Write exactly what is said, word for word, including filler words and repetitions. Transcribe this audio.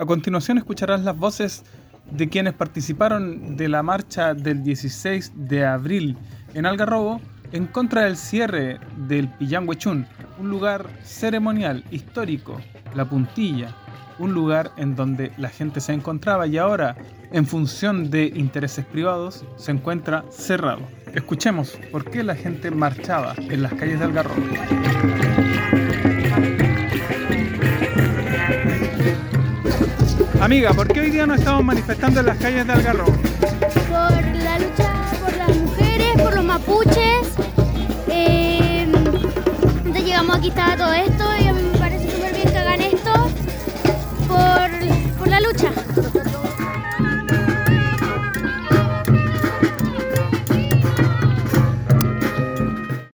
A continuación escucharás las voces de quienes participaron de la marcha del dieciséis de abril en Algarrobo en contra del cierre del Pillanhuechún, un lugar ceremonial, histórico, La Puntilla, un lugar en donde la gente se encontraba y ahora, en función de intereses privados, se encuentra cerrado. Escuchemos por qué la gente marchaba en las calles de Algarrobo. Amiga, ¿por qué hoy día nos estamos manifestando en las calles de Algarrobo? Por la lucha por las mujeres, por los mapuches. Eh, entonces llegamos aquí, estaba todo esto y a mí me parece súper bien que hagan esto por, por la lucha.